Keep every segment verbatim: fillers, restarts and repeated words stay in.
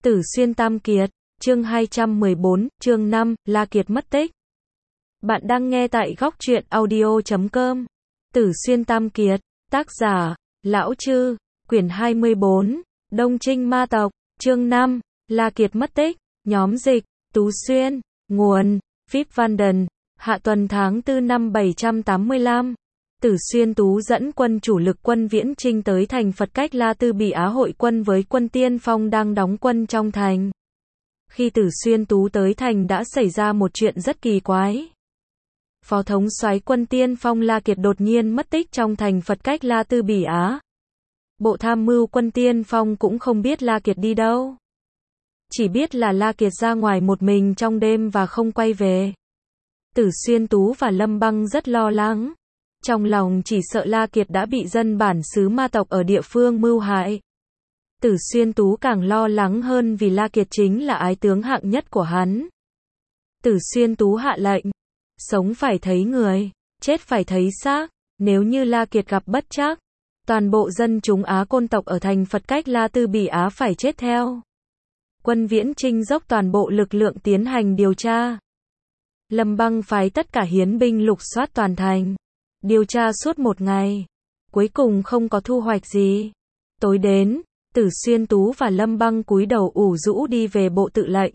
Tử Xuyên Tam Kiệt, chương hai trăm mười bốn, chương năm, La Kiệt mất tích. Bạn đang nghe tại góc truyện audio chấm com. Tử Xuyên Tam Kiệt, tác giả, Lão Chư, quyển hai mươi bốn, Đông Trinh Ma Tộc, chương năm, La Kiệt mất tích, nhóm dịch, Tú Xuyên, nguồn, Vip Vanden, hạ tuần tháng tư năm bảy trăm tám mươi lăm. Tử Xuyên Tú dẫn quân chủ lực quân Viễn Chinh tới thành Phật Cách La Tư Bỉ Á hội quân với quân Tiên Phong đang đóng quân trong thành. Khi Tử Xuyên Tú tới thành đã xảy ra một chuyện rất kỳ quái. Phó thống soái quân Tiên Phong La Kiệt đột nhiên mất tích trong thành Phật Cách La Tư Bỉ Á. Bộ tham mưu quân Tiên Phong cũng không biết La Kiệt đi đâu. Chỉ biết là La Kiệt ra ngoài một mình trong đêm và không quay về. Tử Xuyên Tú và Lâm Băng rất lo lắng. Trong lòng chỉ sợ La Kiệt đã bị dân bản xứ ma tộc ở địa phương mưu hại. Tử Xuyên Tú càng lo lắng hơn vì La Kiệt chính là ái tướng hạng nhất của hắn. Tử Xuyên Tú hạ lệnh, sống phải thấy người, chết phải thấy xác. Nếu như La Kiệt gặp bất trắc, toàn bộ dân chúng Á Côn tộc ở thành Phật Cách La Tư Bỉ Á phải chết theo. Quân Viễn Chinh dốc toàn bộ lực lượng tiến hành điều tra. Lâm Băng phái tất cả hiến binh lục soát toàn thành. Điều tra suốt một ngày. Cuối cùng không có thu hoạch gì. Tối đến, Tử Xuyên Tú và Lâm Băng cúi đầu ủ rũ đi về bộ tự lệnh.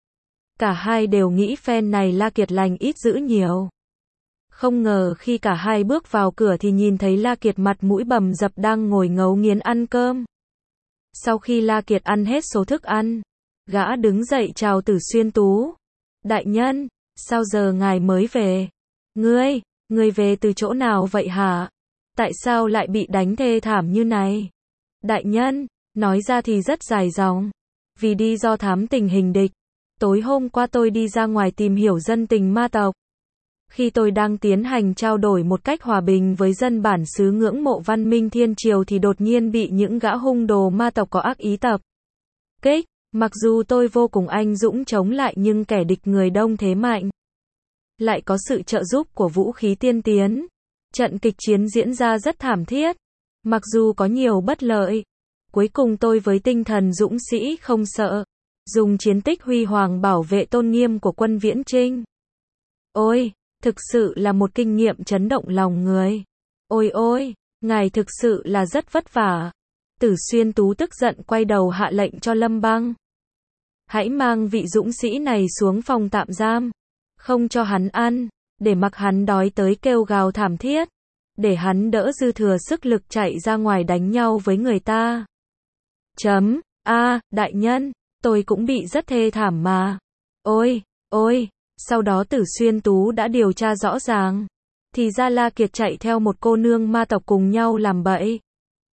Cả hai đều nghĩ phen này La Kiệt lành ít dữ nhiều. Không ngờ khi cả hai bước vào cửa thì nhìn thấy La Kiệt mặt mũi bầm dập đang ngồi ngấu nghiến ăn cơm. Sau khi La Kiệt ăn hết số thức ăn, gã đứng dậy chào Tử Xuyên Tú. Đại nhân, sao giờ ngài mới về? Ngươi, ngươi về từ chỗ nào vậy hả? Tại sao lại bị đánh thê thảm như này? Đại nhân, nói ra thì rất dài dòng. Vì đi do thám tình hình địch. Tối hôm qua tôi đi ra ngoài tìm hiểu dân tình ma tộc. Khi tôi đang tiến hành trao đổi một cách hòa bình với dân bản xứ ngưỡng mộ văn minh thiên triều thì đột nhiên bị những gã hung đồ ma tộc có ác ý tập kích. Mặc dù tôi vô cùng anh dũng chống lại nhưng kẻ địch người đông thế mạnh. Lại có sự trợ giúp của vũ khí tiên tiến. Trận kịch chiến diễn ra rất thảm thiết. Mặc dù có nhiều bất lợi. Cuối cùng tôi với tinh thần dũng sĩ không sợ. Dùng chiến tích huy hoàng bảo vệ tôn nghiêm của quân Viễn Chinh. Ôi, thực sự là một kinh nghiệm chấn động lòng người. Ôi ôi, ngài thực sự là rất vất vả. Tử Xuyên Tú tức giận quay đầu hạ lệnh cho Lâm Băng. Hãy mang vị dũng sĩ này xuống phòng tạm giam. Không cho hắn ăn, để mặc hắn đói tới kêu gào thảm thiết. Để hắn đỡ dư thừa sức lực chạy ra ngoài đánh nhau với người ta. Chấm, a, đại nhân, tôi cũng bị rất thê thảm mà. Ôi, ôi, sau đó Tử Xuyên Tú đã điều tra rõ ràng. Thì ra La Kiệt chạy theo một cô nương ma tộc cùng nhau làm bậy.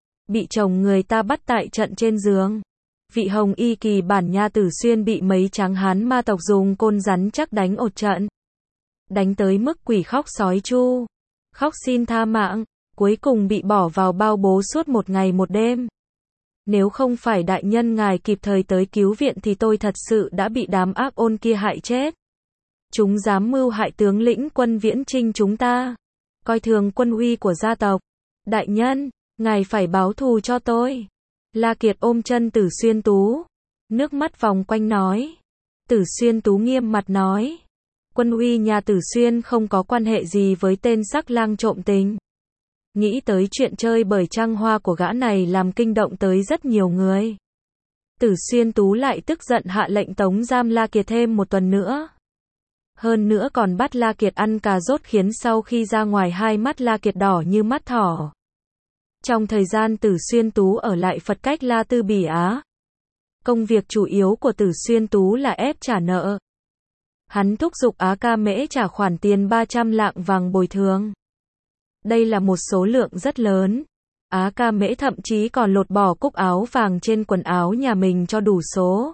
Bị chồng người ta bắt tại trận trên giường. Vị hồng y kỳ bản nha Tử Xuyên bị mấy tráng hán ma tộc dùng côn rắn chắc đánh ột trận. Đánh tới mức quỷ khóc sói chu. Khóc xin tha mạng. Cuối cùng bị bỏ vào bao bố suốt một ngày một đêm. Nếu không phải đại nhân ngài kịp thời tới cứu viện thì tôi thật sự đã bị đám ác ôn kia hại chết. Chúng dám mưu hại tướng lĩnh quân Viễn Chinh chúng ta. Coi thường quân uy của gia tộc. Đại nhân, ngài phải báo thù cho tôi. La Kiệt ôm chân Tử Xuyên Tú. Nước mắt vòng quanh nói. Tử Xuyên Tú nghiêm mặt nói. Quân uy nhà Tử Xuyên không có quan hệ gì với tên sắc lang trộm tình. Nghĩ tới chuyện chơi bởi trăng hoa của gã này làm kinh động tới rất nhiều người. Tử Xuyên Tú lại tức giận hạ lệnh tống giam La Kiệt thêm một tuần nữa. Hơn nữa còn bắt La Kiệt ăn cà rốt khiến sau khi ra ngoài hai mắt La Kiệt đỏ như mắt thỏ. Trong thời gian Tử Xuyên Tú ở lại Phật Cách La Tư Bỉ Á, công việc chủ yếu của Tử Xuyên Tú là ép trả nợ. Hắn thúc giục Á Ca Mễ trả khoản tiền ba trăm lạng vàng bồi thường. Đây là một số lượng rất lớn. Á Ca Mễ thậm chí còn lột bỏ cúc áo vàng trên quần áo nhà mình cho đủ số.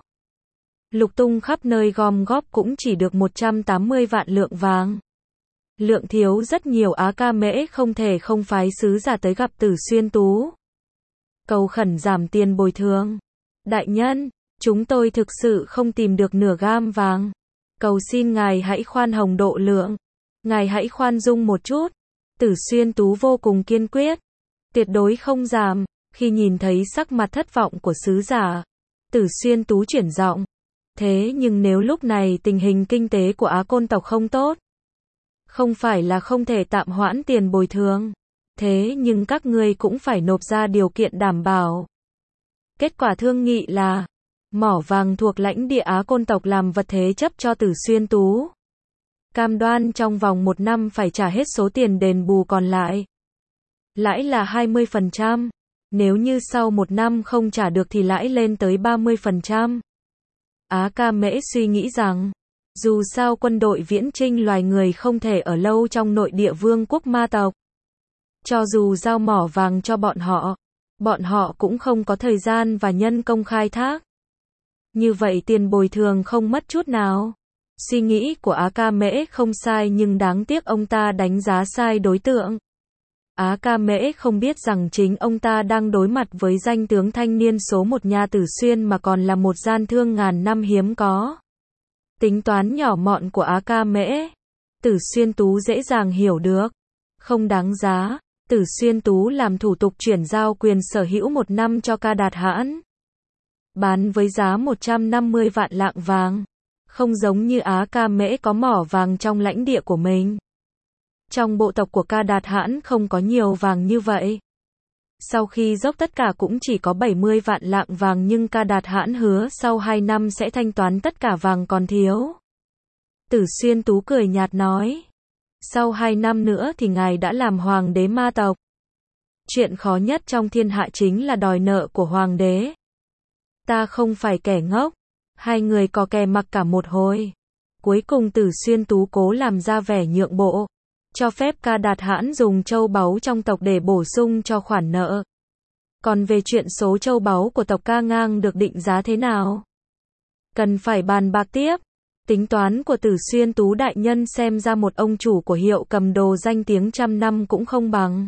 Lục tung khắp nơi gom góp cũng chỉ được một trăm tám mươi vạn lượng vàng. Lượng thiếu rất nhiều. Á Ca Mễ không thể không phái sứ giả tới gặp Tử Xuyên Tú. Cầu khẩn giảm tiền bồi thường. Đại nhân, chúng tôi thực sự không tìm được nửa gam vàng. Cầu xin ngài hãy khoan hồng độ lượng. Ngài hãy khoan dung một chút. Tử Xuyên Tú vô cùng kiên quyết. Tuyệt đối không giảm. Khi nhìn thấy sắc mặt thất vọng của sứ giả, Tử Xuyên Tú chuyển giọng. Thế nhưng nếu lúc này tình hình kinh tế của Á Côn tộc không tốt, không phải là không thể tạm hoãn tiền bồi thường. Thế nhưng các ngươi cũng phải nộp ra điều kiện đảm bảo. Kết quả thương nghị là, mỏ vàng thuộc lãnh địa Á Côn tộc làm vật thế chấp cho Tử Xuyên Tú. Cam đoan trong vòng một năm phải trả hết số tiền đền bù còn lại. Lãi là hai mươi phần trăm. Nếu như sau một năm không trả được thì lãi lên tới ba mươi phần trăm. Á Ca Mễ suy nghĩ rằng, dù sao quân đội viễn chinh loài người không thể ở lâu trong nội địa vương quốc ma tộc. Cho dù giao mỏ vàng cho bọn họ, bọn họ cũng không có thời gian và nhân công khai thác. Như vậy tiền bồi thường không mất chút nào. Suy nghĩ của Á Ca Mễ không sai nhưng đáng tiếc ông ta đánh giá sai đối tượng. Á Ca Mễ không biết rằng chính ông ta đang đối mặt với danh tướng thanh niên số một nhà Tử Xuyên mà còn là một gian thương ngàn năm hiếm có. Tính toán nhỏ mọn của Á Ca Mễ, Tử Xuyên Tú dễ dàng hiểu được. Không đáng giá, Tử Xuyên Tú làm thủ tục chuyển giao quyền sở hữu một năm cho Ca Đạt Hãn. Bán với giá một trăm năm mươi vạn lạng vàng. Không giống như Á Ca Mễ có mỏ vàng trong lãnh địa của mình. Trong bộ tộc của Ca Đạt Hãn không có nhiều vàng như vậy. Sau khi dốc tất cả cũng chỉ có bảy mươi vạn lạng vàng nhưng Ca Đạt Hãn hứa sau hai năm sẽ thanh toán tất cả vàng còn thiếu. Tử Xuyên Tú cười nhạt nói. Sau hai năm nữa thì ngài đã làm hoàng đế ma tộc. Chuyện khó nhất trong thiên hạ chính là đòi nợ của hoàng đế. Ta không phải kẻ ngốc. Hai người có kè mặc cả một hồi. Cuối cùng Tử Xuyên Tú cố làm ra vẻ nhượng bộ. Cho phép Ca Đạt Hãn dùng châu báu trong tộc để bổ sung cho khoản nợ. Còn về chuyện số châu báu của tộc Ca Ngang được định giá thế nào? Cần phải bàn bạc tiếp. Tính toán của Tử Xuyên Tú đại nhân xem ra một ông chủ của hiệu cầm đồ danh tiếng trăm năm cũng không bằng.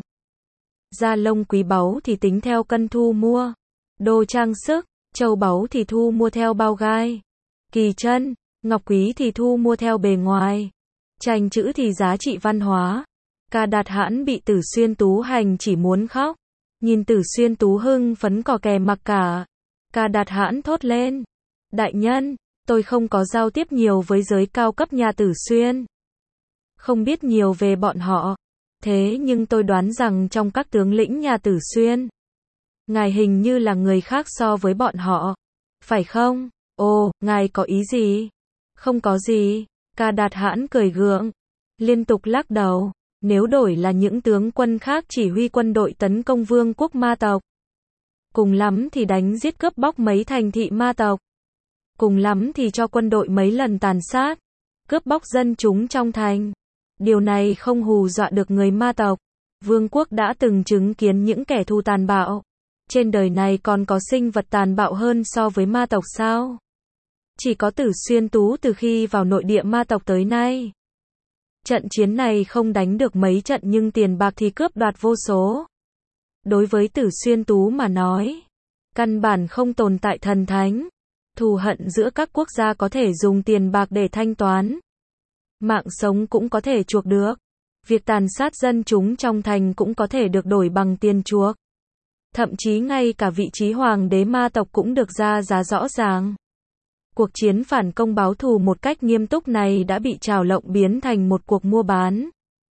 Da lông quý báu thì tính theo cân thu mua. Đồ trang sức, châu báu thì thu mua theo bao gai. Kỳ chân, ngọc quý thì thu mua theo bề ngoài. Tranh chữ thì giá trị văn hóa. Ca Đạt Hãn bị Tử Xuyên Tú hành chỉ muốn khóc. Nhìn Tử Xuyên Tú hưng phấn cò kè mặc cả. Ca Đạt Hãn thốt lên. Đại nhân, tôi không có giao tiếp nhiều với giới cao cấp nhà Tử Xuyên. Không biết nhiều về bọn họ. Thế nhưng tôi đoán rằng trong các tướng lĩnh nhà Tử Xuyên, ngài hình như là người khác so với bọn họ. Phải không? Ồ, ngài có ý gì? Không có gì. Ca Đạt Hãn cười gượng. Liên tục lắc đầu. Nếu đổi là những tướng quân khác chỉ huy quân đội tấn công vương quốc ma tộc. Cùng lắm thì đánh giết cướp bóc mấy thành thị ma tộc. Cùng lắm thì cho quân đội mấy lần tàn sát. Cướp bóc dân chúng trong thành. Điều này không hù dọa được người ma tộc. Vương quốc đã từng chứng kiến những kẻ thù tàn bạo. Trên đời này còn có sinh vật tàn bạo hơn so với ma tộc sao? Chỉ có Tử Xuyên Tú từ khi vào nội địa ma tộc tới nay. Trận chiến này không đánh được mấy trận nhưng tiền bạc thì cướp đoạt vô số. Đối với Tử Xuyên Tú mà nói, căn bản không tồn tại thần thánh. Thù hận giữa các quốc gia có thể dùng tiền bạc để thanh toán. Mạng sống cũng có thể chuộc được. Việc tàn sát dân chúng trong thành cũng có thể được đổi bằng tiền chuộc. Thậm chí ngay cả vị trí hoàng đế ma tộc cũng được ra giá rõ ràng. Cuộc chiến phản công báo thù một cách nghiêm túc này đã bị trào lộng biến thành một cuộc mua bán.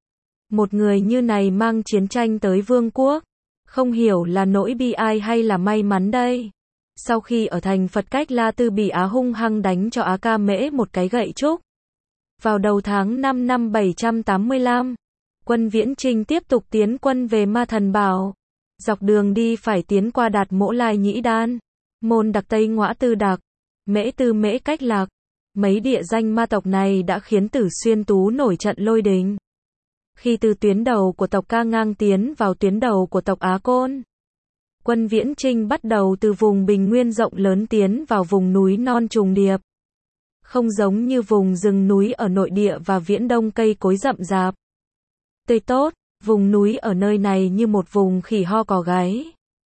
Một người như này mang chiến tranh tới vương quốc. Không hiểu là nỗi bi ai hay là may mắn đây. Sau khi ở thành Phật Cách La Tư bị Á hung hăng đánh cho Á Ca Mễ một cái gậy trúc. Vào đầu tháng năm năm bảy trăm tám mươi lăm, quân Viễn Chinh tiếp tục tiến quân về Ma Thần Bảo. Dọc đường đi phải tiến qua Đạt Mỗ Lai Nhĩ Đan, Môn Đặc Tây Ngõa Tư Đặc, Mễ Tư Mễ Cách Lạc. Mấy địa danh ma tộc này đã khiến Tử Xuyên Tú nổi trận lôi đình. Khi từ tuyến đầu của tộc Ca Ngang tiến vào tuyến đầu của tộc Á Côn, quân Viễn Chinh bắt đầu từ vùng bình nguyên rộng lớn tiến vào vùng núi non trùng điệp. Không giống như vùng rừng núi ở nội địa và viễn đông cây cối rậm rạp. Tươi tốt, vùng núi ở nơi này như một vùng khỉ ho cò gáy.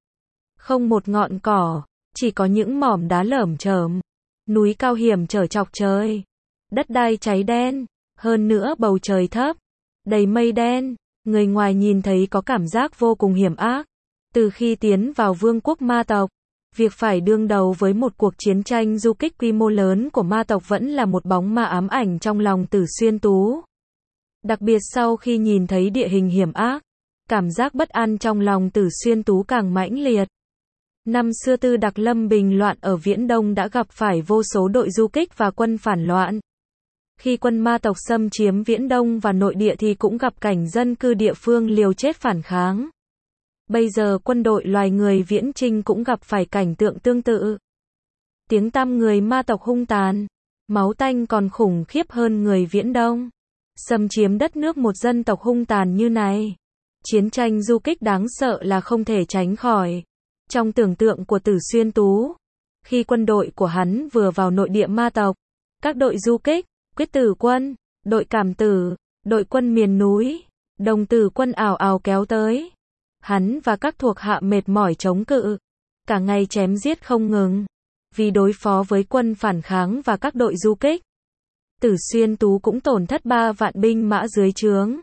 Không một ngọn cỏ, chỉ có những mỏm đá lởm chởm. Núi cao hiểm trở chọc trời. Đất đai cháy đen, hơn nữa bầu trời thấp, đầy mây đen. Người ngoài nhìn thấy có cảm giác vô cùng hiểm ác. Từ khi tiến vào vương quốc ma tộc, Việc phải đương đầu với một cuộc chiến tranh du kích quy mô lớn của ma tộc vẫn là một bóng ma ám ảnh trong lòng Tử Xuyên Tú. Đặc biệt sau khi nhìn thấy địa hình hiểm ác, cảm giác bất an trong lòng Tử Xuyên Tú càng mãnh liệt. Năm xưa Tư Đặc Lâm bình loạn ở Viễn Đông đã gặp phải vô số đội du kích và quân phản loạn. Khi quân ma tộc xâm chiếm Viễn Đông và nội địa thì cũng gặp cảnh dân cư địa phương liều chết phản kháng. Bây giờ quân đội loài người Viễn Chinh cũng gặp phải cảnh tượng tương tự. Tiếng tăm người ma tộc hung tàn, máu tanh còn khủng khiếp hơn người Viễn Đông. Xâm chiếm đất nước một dân tộc hung tàn như này. Chiến tranh du kích đáng sợ là không thể tránh khỏi. Trong tưởng tượng của Tử Xuyên Tú, khi quân đội của hắn vừa vào nội địa ma tộc, các đội du kích, quyết tử quân, đội cảm tử, đội quân miền núi, đồng tử quân ảo ảo kéo tới. Hắn và các thuộc hạ mệt mỏi chống cự, cả ngày chém giết không ngừng, vì đối phó với quân phản kháng và các đội du kích. Tử Xuyên Tú cũng tổn thất ba vạn binh mã dưới trướng.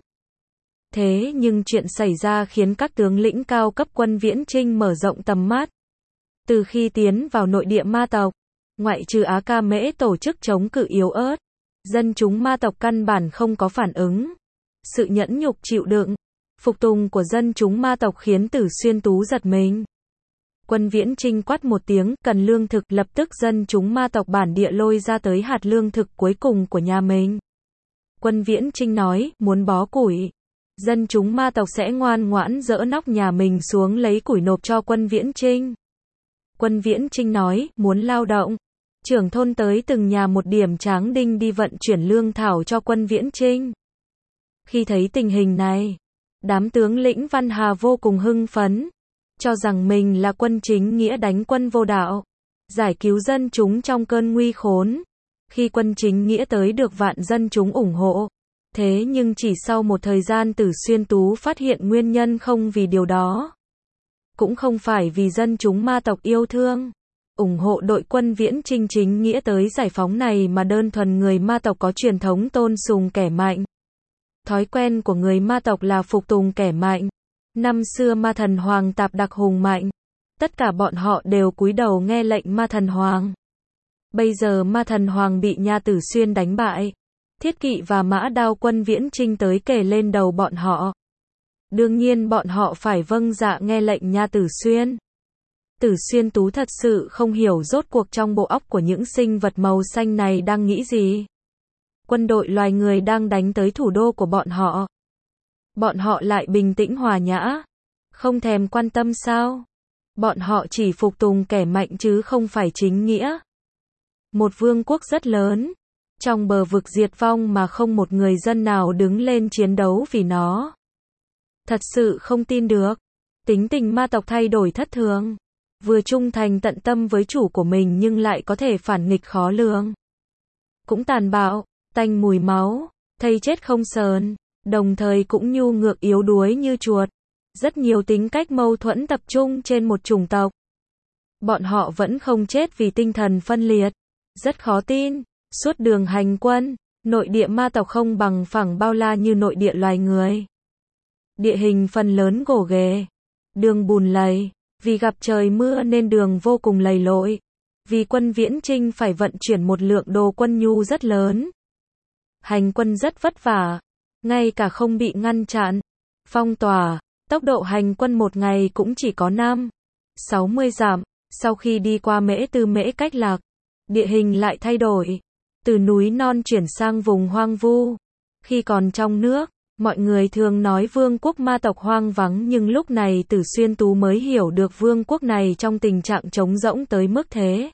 Thế nhưng chuyện xảy ra khiến các tướng lĩnh cao cấp quân Viễn Chinh mở rộng tầm mắt. Từ khi tiến vào nội địa ma tộc, ngoại trừ Á Ca Mễ tổ chức chống cự yếu ớt, dân chúng ma tộc căn bản không có phản ứng. Sự nhẫn nhục chịu đựng, phục tùng của dân chúng ma tộc khiến Tử Xuyên Tú giật mình. Quân Viễn Chinh quát một tiếng, cần lương thực, lập tức dân chúng ma tộc bản địa lôi ra tới hạt lương thực cuối cùng của nhà mình. Quân Viễn Chinh nói, muốn bó củi. Dân chúng ma tộc sẽ ngoan ngoãn dỡ nóc nhà mình xuống lấy củi nộp cho quân Viễn Chinh. Quân Viễn Chinh nói, muốn lao động. Trưởng thôn tới từng nhà một điểm tráng đinh đi vận chuyển lương thảo cho quân Viễn Chinh. Khi thấy tình hình này, đám tướng lĩnh Văn Hà vô cùng hưng phấn, cho rằng mình là quân chính nghĩa đánh quân vô đạo, giải cứu dân chúng trong cơn nguy khốn. Khi quân chính nghĩa tới được vạn dân chúng ủng hộ. Thế nhưng chỉ sau một thời gian Tử Xuyên Tú phát hiện nguyên nhân không vì điều đó. Cũng không phải vì dân chúng ma tộc yêu thương, ủng hộ đội quân Viễn Chinh chính nghĩa tới giải phóng này mà đơn thuần người ma tộc có truyền thống tôn sùng kẻ mạnh. Thói quen của người ma tộc là phục tùng kẻ mạnh. Năm xưa ma thần hoàng Tạp Đặc hùng mạnh. Tất cả bọn họ đều cúi đầu nghe lệnh ma thần hoàng. Bây giờ ma thần hoàng bị nhà Tử Xuyên đánh bại. Thiết kỵ và mã đao quân Viễn Chinh tới kề lên đầu bọn họ. Đương nhiên bọn họ phải vâng dạ nghe lệnh nhà Tử Xuyên. Tử Xuyên Tú thật sự không hiểu rốt cuộc trong bộ óc của những sinh vật màu xanh này đang nghĩ gì. Quân đội loài người đang đánh tới thủ đô của bọn họ. Bọn họ lại bình tĩnh hòa nhã, không thèm quan tâm sao? Bọn họ chỉ phục tùng kẻ mạnh chứ không phải chính nghĩa. Một vương quốc rất lớn, trong bờ vực diệt vong mà không một người dân nào đứng lên chiến đấu vì nó. Thật sự không tin được. Tính tình ma tộc thay đổi thất thường. Vừa trung thành tận tâm với chủ của mình nhưng lại có thể phản nghịch khó lường. Cũng tàn bạo, tanh mùi máu, thây chết không sờn, đồng thời cũng nhu ngược yếu đuối như chuột. Rất nhiều tính cách mâu thuẫn tập trung trên một chủng tộc. Bọn họ vẫn không chết vì tinh thần phân liệt. Rất khó tin. Suốt đường hành quân, nội địa ma tộc không bằng phẳng bao la như nội địa loài người. Địa hình phần lớn gồ ghề, đường bùn lầy, vì gặp trời mưa nên đường vô cùng lầy lội. Vì quân Viễn Chinh phải vận chuyển một lượng đồ quân nhu rất lớn. Hành quân rất vất vả, ngay cả không bị ngăn chặn, phong tỏa, tốc độ hành quân một ngày cũng chỉ có năm, sáu mươi dặm. Sau khi đi qua Mễ Tư Mễ Cách Lạc, địa hình lại thay đổi. Từ núi non chuyển sang vùng hoang vu. Khi còn trong nước, mọi người thường nói vương quốc ma tộc hoang vắng nhưng lúc này Tử Xuyên Tú mới hiểu được vương quốc này trong tình trạng trống rỗng tới mức thế.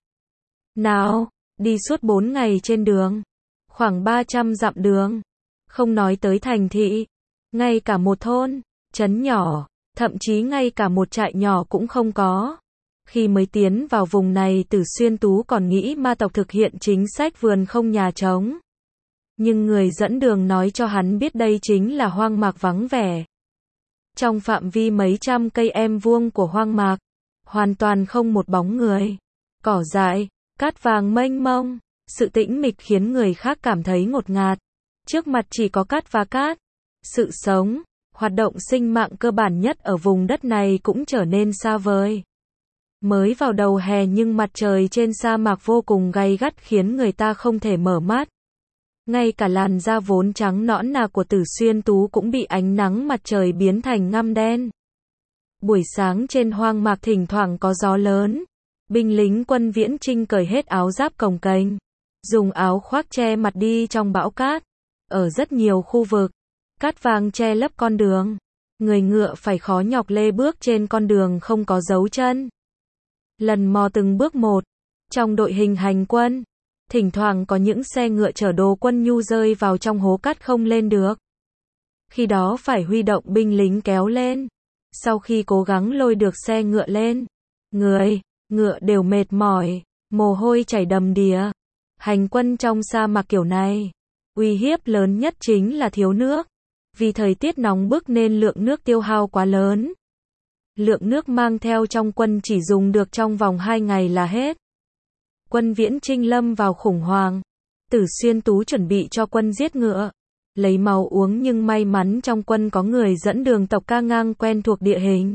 Nào, đi suốt bốn ngày trên đường, khoảng ba trăm dặm đường, không nói tới thành thị, ngay cả một thôn, trấn nhỏ, thậm chí ngay cả một trại nhỏ cũng không có. Khi mới tiến vào vùng này Tử Xuyên Tú còn nghĩ ma tộc thực hiện chính sách vườn không nhà trống. Nhưng người dẫn đường nói cho hắn biết đây chính là hoang mạc vắng vẻ. Trong phạm vi mấy trăm cây em vuông của hoang mạc, hoàn toàn không một bóng người. Cỏ dại, cát vàng mênh mông, sự tĩnh mịch khiến người khác cảm thấy ngột ngạt. Trước mặt chỉ có cát và cát. Sự sống, hoạt động sinh mạng cơ bản nhất ở vùng đất này cũng trở nên xa vời. Mới vào đầu hè nhưng mặt trời trên sa mạc vô cùng gay gắt khiến người ta không thể mở mắt. Ngay cả làn da vốn trắng nõn nà của Tử Xuyên Tú cũng bị ánh nắng mặt trời biến thành ngăm đen. Buổi sáng trên hoang mạc thỉnh thoảng có gió lớn. Binh lính quân Viễn Chinh cởi hết áo giáp cồng kềnh, dùng áo khoác che mặt đi trong bão cát. Ở rất nhiều khu vực, cát vàng che lấp con đường. Người ngựa phải khó nhọc lê bước trên con đường không có dấu chân. Lần mò từng bước một. Trong đội hình hành quân, thỉnh thoảng có những xe ngựa chở đồ quân nhu rơi vào trong hố cát không lên được. Khi đó phải huy động binh lính kéo lên. Sau khi cố gắng lôi được xe ngựa lên, người, ngựa đều mệt mỏi, mồ hôi chảy đầm đìa. Hành quân trong sa mạc kiểu này, uy hiếp lớn nhất chính là thiếu nước. Vì thời tiết nóng bức nên lượng nước tiêu hao quá lớn. Lượng nước mang theo trong quân chỉ dùng được trong vòng hai ngày là hết. Quân Viễn Chinh lâm vào khủng hoảng. Tử Xuyên Tú chuẩn bị cho quân giết ngựa, lấy máu uống nhưng may mắn trong quân có người dẫn đường tộc Ca Ngang quen thuộc địa hình.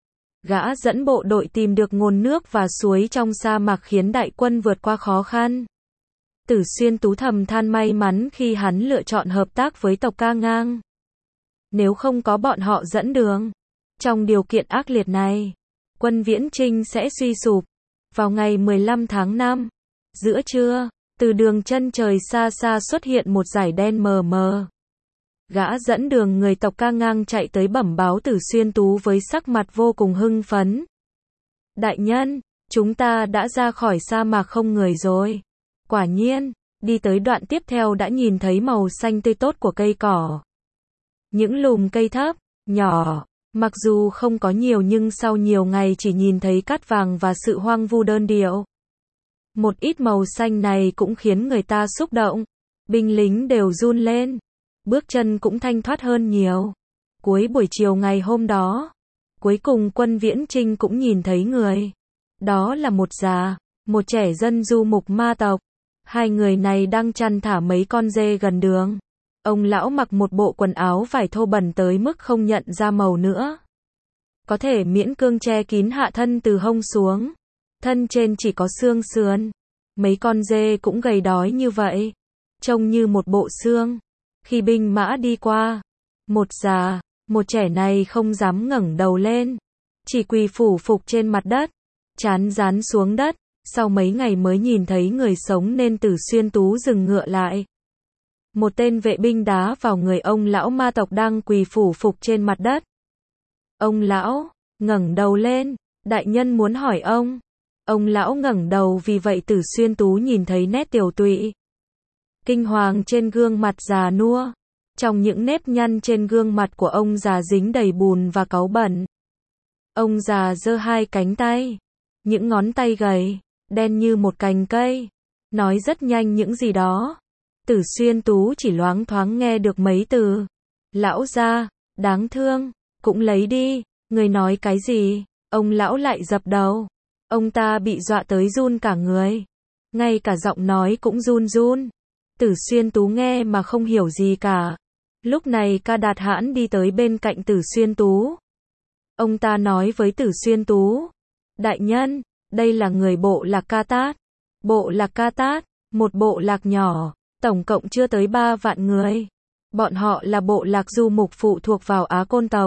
Gã dẫn bộ đội tìm được nguồn nước và suối trong sa mạc khiến đại quân vượt qua khó khăn. Tử Xuyên Tú thầm than may mắn khi hắn lựa chọn hợp tác với tộc Ca Ngang. Nếu không có bọn họ dẫn đường, trong điều kiện ác liệt này, quân Viễn Chinh sẽ suy sụp. Vào ngày mười lăm tháng năm, giữa trưa, từ đường chân trời xa xa xuất hiện một dải đen mờ mờ. Gã dẫn đường người tộc Ca Ngang chạy tới bẩm báo Tử Xuyên Tú với sắc mặt vô cùng hưng phấn. Đại nhân, chúng ta đã ra khỏi sa mạc không người rồi. Quả nhiên, đi tới đoạn tiếp theo đã nhìn thấy màu xanh tươi tốt của cây cỏ. Những lùm cây thấp, nhỏ, mặc dù không có nhiều nhưng sau nhiều ngày chỉ nhìn thấy cát vàng và sự hoang vu đơn điệu. Một ít màu xanh này cũng khiến người ta xúc động. Binh lính đều run lên. Bước chân cũng thanh thoát hơn nhiều. Cuối buổi chiều ngày hôm đó, cuối cùng quân Viễn Chinh cũng nhìn thấy người. Đó là một già, một trẻ dân du mục ma tộc. Hai người này đang chăn thả mấy con dê gần đường. Ông lão mặc một bộ quần áo vải thô bẩn tới mức không nhận ra màu nữa. Có thể miễn cưỡng che kín hạ thân từ hông xuống. Thân trên chỉ có xương sườn. Mấy con dê cũng gầy đói như vậy. Trông như một bộ xương. Khi binh mã đi qua, một già, một trẻ này không dám ngẩng đầu lên. Chỉ quỳ phủ phục trên mặt đất. Trán dán xuống đất. Sau mấy ngày mới nhìn thấy người sống nên Tử Xuyên Tú dừng ngựa lại. Một tên vệ binh đá vào người ông lão ma tộc đang quỳ phủ phục trên mặt đất. Ông lão ngẩng đầu lên, đại nhân muốn hỏi ông. Ông lão ngẩng đầu vì vậy Tử Xuyên Tú nhìn thấy nét tiều tụy, kinh hoàng trên gương mặt già nua. Trong những nếp nhăn trên gương mặt của ông già dính đầy bùn và cáu bẩn. Ông già giơ hai cánh tay, những ngón tay gầy, đen như một cành cây, nói rất nhanh những gì đó. Tử Xuyên Tú chỉ loáng thoáng nghe được mấy từ. Lão gia, đáng thương, cũng lấy đi. Người nói cái gì? Ông lão lại dập đầu. Ông ta bị dọa tới run cả người. Ngay cả giọng nói cũng run run. Tử Xuyên Tú nghe mà không hiểu gì cả. Lúc này Ca Đạt Hãn đi tới bên cạnh Tử Xuyên Tú. Ông ta nói với Tử Xuyên Tú. Đại nhân, đây là người bộ lạc Ca Tát. Bộ lạc Ca Tát, một bộ lạc nhỏ. Tổng cộng chưa tới ba vạn người. Bọn họ là bộ lạc du mục phụ thuộc vào Á Côn tộc.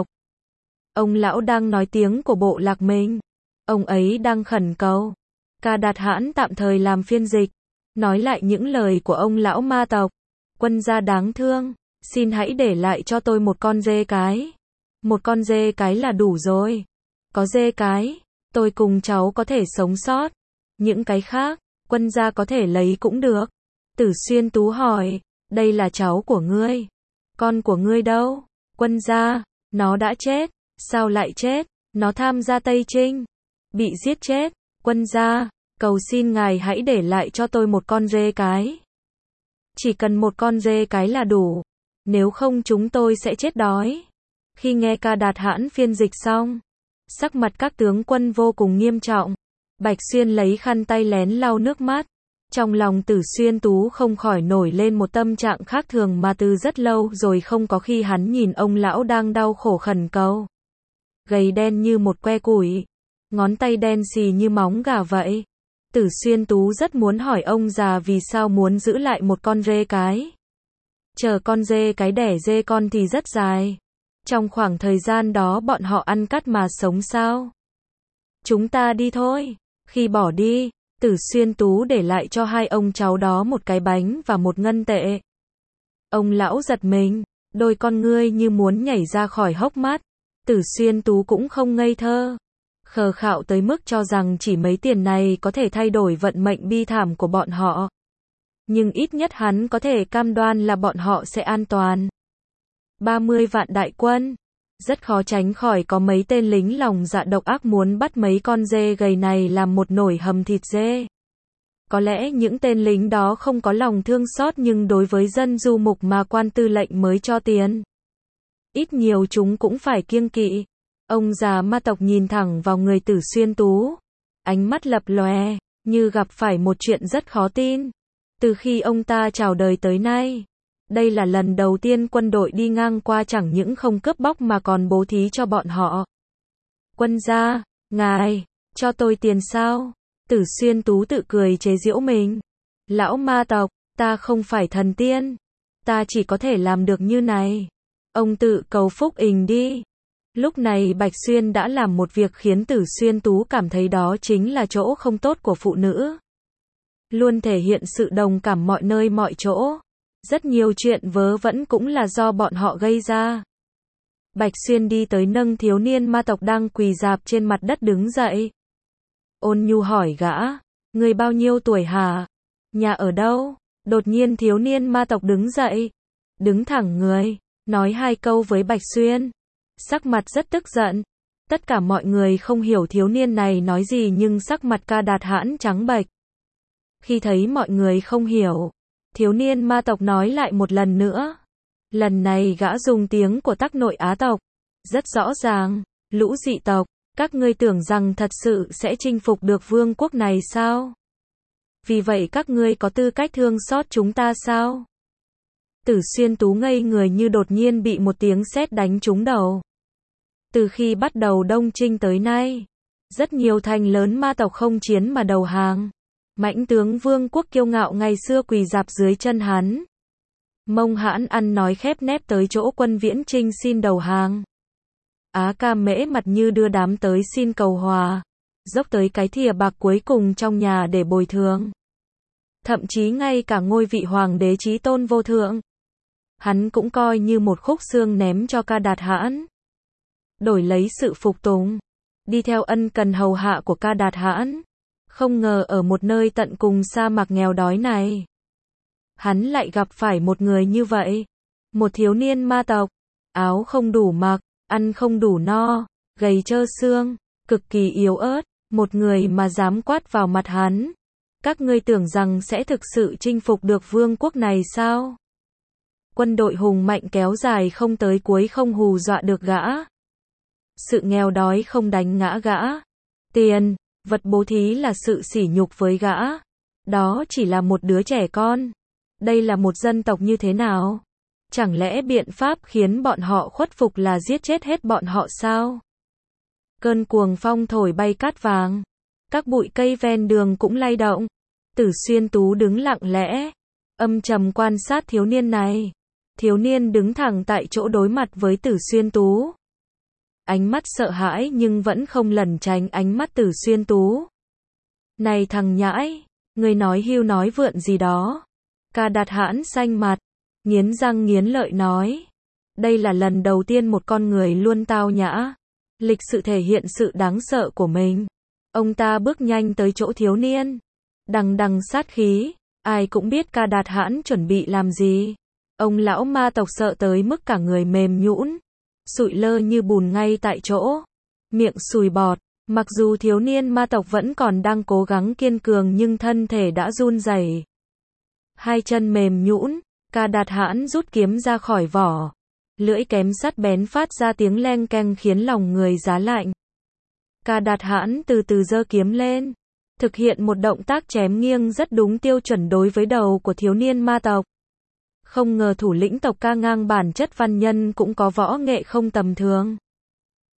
Ông lão đang nói tiếng của bộ lạc mình. Ông ấy đang khẩn cầu. Ca Đạt Hãn tạm thời làm phiên dịch. Nói lại những lời của ông lão ma tộc. Quân gia đáng thương. Xin hãy để lại cho tôi một con dê cái. Một con dê cái là đủ rồi. Có dê cái, tôi cùng cháu có thể sống sót. Những cái khác, quân gia có thể lấy cũng được. Tử Xuyên Tú hỏi, đây là cháu của ngươi. Con của ngươi đâu? Quân gia, nó đã chết. Sao lại chết? Nó tham gia Tây Trinh. Bị giết chết. Quân gia, cầu xin ngài hãy để lại cho tôi một con dê cái. Chỉ cần một con dê cái là đủ. Nếu không chúng tôi sẽ chết đói. Khi nghe Ca Đạt Hãn phiên dịch xong, sắc mặt các tướng quân vô cùng nghiêm trọng. Bạch Xuyên lấy khăn tay lén lau nước mắt. Trong lòng Tử Xuyên Tú không khỏi nổi lên một tâm trạng khác thường mà từ rất lâu rồi không có khi hắn nhìn ông lão đang đau khổ khẩn cầu. Gầy đen như một que củi. ngón tay đen xì như móng gà vậy. Tử Xuyên Tú rất muốn hỏi ông già vì sao muốn giữ lại một con dê cái. Chờ con dê cái đẻ dê con thì rất dài. Trong khoảng thời gian đó bọn họ ăn cắt mà sống sao? Chúng ta đi thôi. Khi bỏ đi, Tử Xuyên Tú để lại cho hai ông cháu đó một cái bánh và một ngân tệ. Ông lão giật mình, đôi con ngươi như muốn nhảy ra khỏi hốc mắt. Tử Xuyên Tú cũng không ngây thơ, khờ khạo tới mức cho rằng chỉ mấy tiền này có thể thay đổi vận mệnh bi thảm của bọn họ. Nhưng ít nhất hắn có thể cam đoan là bọn họ sẽ an toàn. ba mươi vạn đại quân. Rất khó tránh khỏi có mấy tên lính lòng dạ độc ác muốn bắt mấy con dê gầy này làm một nồi hầm thịt dê. Có lẽ những tên lính đó không có lòng thương xót nhưng đối với dân du mục mà quan tư lệnh mới cho tiền, ít nhiều chúng cũng phải kiêng kỵ. Ông già ma tộc nhìn thẳng vào người Tử Xuyên Tú, ánh mắt lập lòe, như gặp phải một chuyện rất khó tin. Từ khi ông ta chào đời tới nay, đây là lần đầu tiên quân đội đi ngang qua chẳng những không cướp bóc mà còn bố thí cho bọn họ. Quân gia, ngài, cho tôi tiền sao? Tử Xuyên Tú tự cười chế giễu mình. Lão ma tộc, ta không phải thần tiên. Ta chỉ có thể làm được như này. Ông tự cầu phúc ình đi. Lúc này Bạch Xuyên đã làm một việc khiến Tử Xuyên Tú cảm thấy đó chính là chỗ không tốt của phụ nữ. Luôn thể hiện sự đồng cảm mọi nơi mọi chỗ. Rất nhiều chuyện vớ vẩn cũng là do bọn họ gây ra. Bạch Xuyên đi tới nâng thiếu niên ma tộc đang quỳ rạp trên mặt đất đứng dậy. Ôn nhu hỏi gã, người bao nhiêu tuổi hả? Nhà ở đâu? Đột nhiên thiếu niên ma tộc đứng dậy, đứng thẳng người, nói hai câu với Bạch Xuyên. Sắc mặt rất tức giận. Tất cả mọi người không hiểu thiếu niên này nói gì nhưng sắc mặt Ca Đạt Hãn trắng bệch. Khi thấy mọi người không hiểu, thiếu niên ma tộc nói lại một lần nữa. Lần này gã dùng tiếng của Tắc Nội Á tộc. Rất rõ ràng, lũ dị tộc, các ngươi tưởng rằng thật sự sẽ chinh phục được vương quốc này sao? Vì vậy các ngươi có tư cách thương xót chúng ta sao? Tử Xuyên Tú ngây người như đột nhiên bị một tiếng sét đánh trúng đầu. Từ khi bắt đầu Đông Trinh tới nay, rất nhiều thành lớn ma tộc không chiến mà đầu hàng. Mãnh tướng vương quốc kiêu ngạo ngày xưa quỳ rạp dưới chân hắn. Mông Hãn ăn nói khép nép tới chỗ Quân Viễn Trinh xin đầu hàng. Á Ca Mễ mặt như đưa đám tới xin cầu hòa, dốc tới cái thìa bạc cuối cùng trong nhà để bồi thường. Thậm chí ngay cả ngôi vị hoàng đế chí tôn vô thượng, hắn cũng coi như một khúc xương ném cho Ca Đạt Hãn. Đổi lấy sự phục tùng, đi theo ân cần hầu hạ của Ca Đạt Hãn. Không ngờ ở một nơi tận cùng sa mạc nghèo đói này, hắn lại gặp phải một người như vậy. Một thiếu niên ma tộc, áo không đủ mặc, ăn không đủ no, gầy trơ xương, cực kỳ yếu ớt, một người mà dám quát vào mặt hắn. Các ngươi tưởng rằng sẽ thực sự chinh phục được vương quốc này sao? Quân đội hùng mạnh kéo dài không tới cuối không hù dọa được gã. Sự nghèo đói không đánh ngã gã. Tiền, vật bố thí là sự sỉ nhục với gã. Đó chỉ là một đứa trẻ con. Đây là một dân tộc như thế nào? Chẳng lẽ biện pháp khiến bọn họ khuất phục là giết chết hết bọn họ sao? Cơn cuồng phong thổi bay cát vàng. Các bụi cây ven đường cũng lay động. Tử Xuyên Tú đứng lặng lẽ, âm trầm quan sát thiếu niên này. Thiếu niên đứng thẳng tại chỗ đối mặt với Tử Xuyên Tú. Ánh mắt sợ hãi nhưng vẫn không lẩn tránh ánh mắt Tử Xuyên Tú. Này thằng nhãi, ngươi nói hưu nói vượn gì đó? Ca Đạt Hãn xanh mặt, nghiến răng nghiến lợi nói. Đây là lần đầu tiên một con người luôn tao nhã, lịch sự thể hiện sự đáng sợ của mình. Ông ta bước nhanh tới chỗ thiếu niên, đằng đằng sát khí. Ai cũng biết Ca Đạt Hãn chuẩn bị làm gì. Ông lão ma tộc sợ tới mức cả người mềm nhũn, sụi lơ như bùn ngay tại chỗ, miệng sùi bọt. Mặc dù thiếu niên ma tộc vẫn còn đang cố gắng kiên cường nhưng thân thể đã run rẩy. Hai chân mềm nhũn, Ca Đạt Hãn rút kiếm ra khỏi vỏ. Lưỡi kém sắt bén phát ra tiếng leng keng khiến lòng người giá lạnh. Ca Đạt Hãn từ từ giơ kiếm lên, thực hiện một động tác chém nghiêng rất đúng tiêu chuẩn đối với đầu của thiếu niên ma tộc. Không ngờ thủ lĩnh tộc Ca ngang bản chất văn nhân cũng có võ nghệ không tầm thường.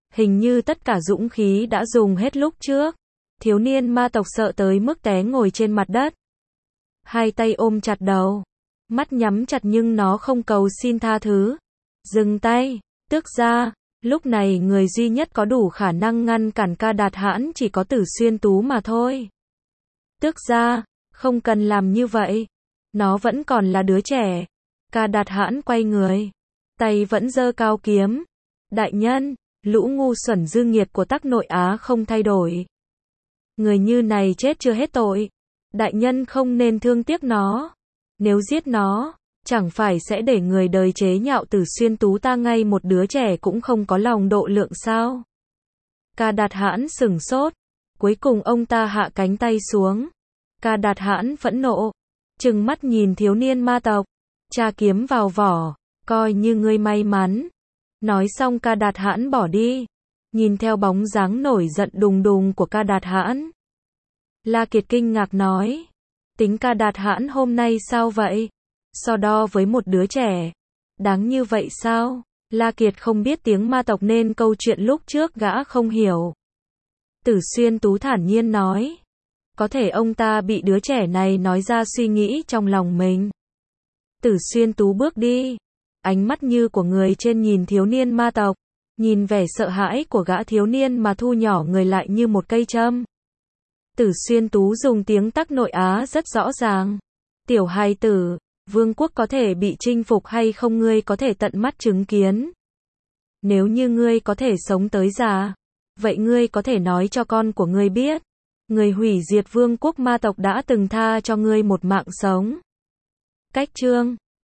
Hình như tất cả dũng khí đã dùng hết lúc trước. Thiếu niên ma tộc sợ tới mức té ngồi trên mặt đất. Hai tay ôm chặt đầu. Mắt nhắm chặt nhưng nó không cầu xin tha thứ. Dừng tay, tước ra. Lúc này người duy nhất có đủ khả năng ngăn cản Ca Đạt Hãn chỉ có Tử Xuyên Tú mà thôi. Tước ra, không cần làm như vậy. Nó vẫn còn là đứa trẻ. Ca Đạt Hãn quay người. Tay vẫn giơ cao kiếm. Đại nhân, lũ ngu xuẩn dư nghiệt của Tắc Nội Á không thay đổi. Người như này chết chưa hết tội. Đại nhân không nên thương tiếc nó. Nếu giết nó, chẳng phải sẽ để người đời chế nhạo Tử Xuyên Tú ta ngay một đứa trẻ cũng không có lòng độ lượng sao? Ca Đạt Hãn sửng sốt. Cuối cùng ông ta hạ cánh tay xuống. Ca Đạt Hãn phẫn nộ. Trừng mắt nhìn thiếu niên ma tộc. Tra kiếm vào vỏ. Coi như ngươi may mắn. Nói xong Ca Đạt Hãn bỏ đi. Nhìn theo bóng dáng nổi giận đùng đùng của Ca Đạt Hãn. La Kiệt kinh ngạc nói. Tính Ca Đạt Hãn hôm nay sao vậy? So đo với một đứa trẻ. Đáng như vậy sao? La Kiệt không biết tiếng ma tộc nên câu chuyện lúc trước gã không hiểu. Tử Xuyên Tú thản nhiên nói. Có thể ông ta bị đứa trẻ này nói ra suy nghĩ trong lòng mình. Tử Xuyên Tú bước đi. Ánh mắt như của người trên nhìn thiếu niên ma tộc. Nhìn vẻ sợ hãi của gã thiếu niên mà thu nhỏ người lại như một cây châm. Tử Xuyên Tú dùng tiếng Tắc Nội Á rất rõ ràng. Tiểu hài tử, vương quốc có thể bị chinh phục hay không ngươi có thể tận mắt chứng kiến. Nếu như ngươi có thể sống tới già, vậy ngươi có thể nói cho con của ngươi biết. Người hủy diệt vương quốc ma tộc đã từng tha cho ngươi một mạng sống. Cách chương